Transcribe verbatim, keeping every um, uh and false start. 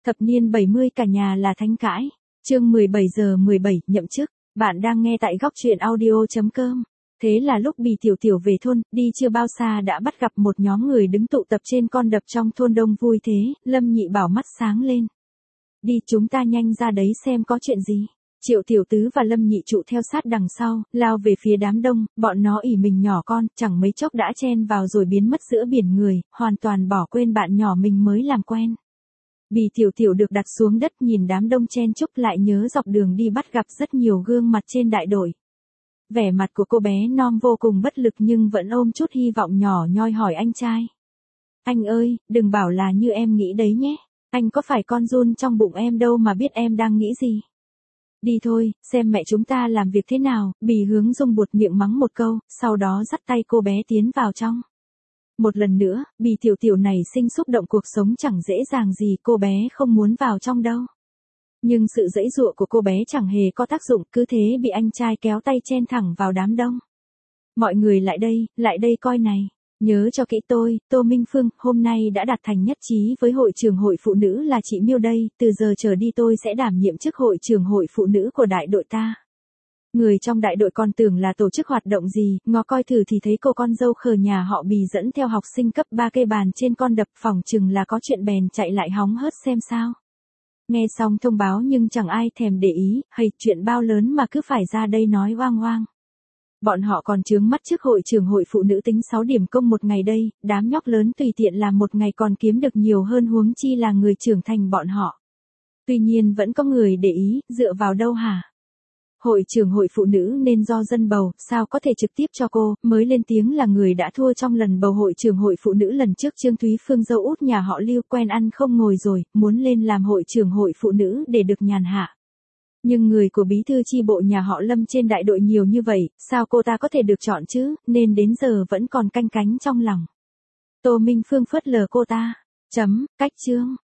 Thập niên bảy mươi cả nhà là thánh cãi. Chương mười bảy giờ mười bảy nhậm chức. Bạn đang nghe tại góc truyện audio chấm com. Thế là lúc Bì Tiểu Tiểu về thôn, đi chưa bao xa đã bắt gặp một nhóm người đứng tụ tập trên con đập trong thôn đông vui thế, Lâm Nhị Bảo mắt sáng lên. Đi chúng ta nhanh ra đấy xem có chuyện gì. Triệu Tiểu Tứ và Lâm Nhị Trụ theo sát đằng sau, lao về phía đám đông, bọn nó ỉ mình nhỏ con, chẳng mấy chốc đã chen vào rồi biến mất giữa biển người, hoàn toàn bỏ quên bạn nhỏ mình mới làm quen. Bì Tiểu Tiểu được đặt xuống đất nhìn đám đông chen chúc lại nhớ dọc đường đi bắt gặp rất nhiều gương mặt trên đại đội. Vẻ mặt của cô bé non vô cùng bất lực nhưng vẫn ôm chút hy vọng nhỏ nhoi hỏi anh trai. Anh ơi, đừng bảo là như em nghĩ đấy nhé. Anh có phải con giun trong bụng em đâu mà biết em đang nghĩ gì. Đi thôi, xem mẹ chúng ta làm việc thế nào. Bì Hướng Dung buột miệng mắng một câu, sau đó dắt tay cô bé tiến vào trong. Một lần nữa, Bì Tiểu Tiểu này sinh xúc động cuộc sống chẳng dễ dàng gì, cô bé không muốn vào trong đâu. Nhưng sự giãy giụa của cô bé chẳng hề có tác dụng, cứ thế bị anh trai kéo tay chen thẳng vào đám đông. Mọi người lại đây, lại đây coi này. Nhớ cho kỹ tôi, Tô Minh Phương, hôm nay đã đạt thành nhất trí với hội trưởng hội phụ nữ là chị Miêu đây, từ giờ trở đi tôi sẽ đảm nhiệm chức hội trưởng hội phụ nữ của đại đội ta. Người trong đại đội còn tưởng là tổ chức hoạt động gì, ngó coi thử thì thấy cô con dâu khờ nhà họ Bì dẫn theo học sinh cấp ba kê bàn trên con đập, phỏng chừng là có chuyện bèn chạy lại hóng hớt xem sao. Nghe xong thông báo nhưng chẳng ai thèm để ý, hay chuyện bao lớn mà cứ phải ra đây nói oang oang. Bọn họ còn chướng mắt trước hội trưởng hội phụ nữ tính sáu điểm công một ngày đây, đám nhóc lớn tùy tiện làm một ngày còn kiếm được nhiều hơn huống chi là người trưởng thành bọn họ. Tuy nhiên vẫn có người để ý, dựa vào đâu hả? Hội trưởng hội phụ nữ nên do dân bầu, sao có thể trực tiếp cho cô, mới lên tiếng là người đã thua trong lần bầu hội trưởng hội phụ nữ lần trước. Trương Thúy Phương dâu út nhà họ Lưu quen ăn không ngồi rồi, muốn lên làm hội trưởng hội phụ nữ để được nhàn hạ. Nhưng người của bí thư chi bộ nhà họ Lâm trên đại đội nhiều như vậy, sao cô ta có thể được chọn chứ, nên đến giờ vẫn còn canh cánh trong lòng. Tô Minh Phương phớt lờ cô ta. Chấm, cách chương.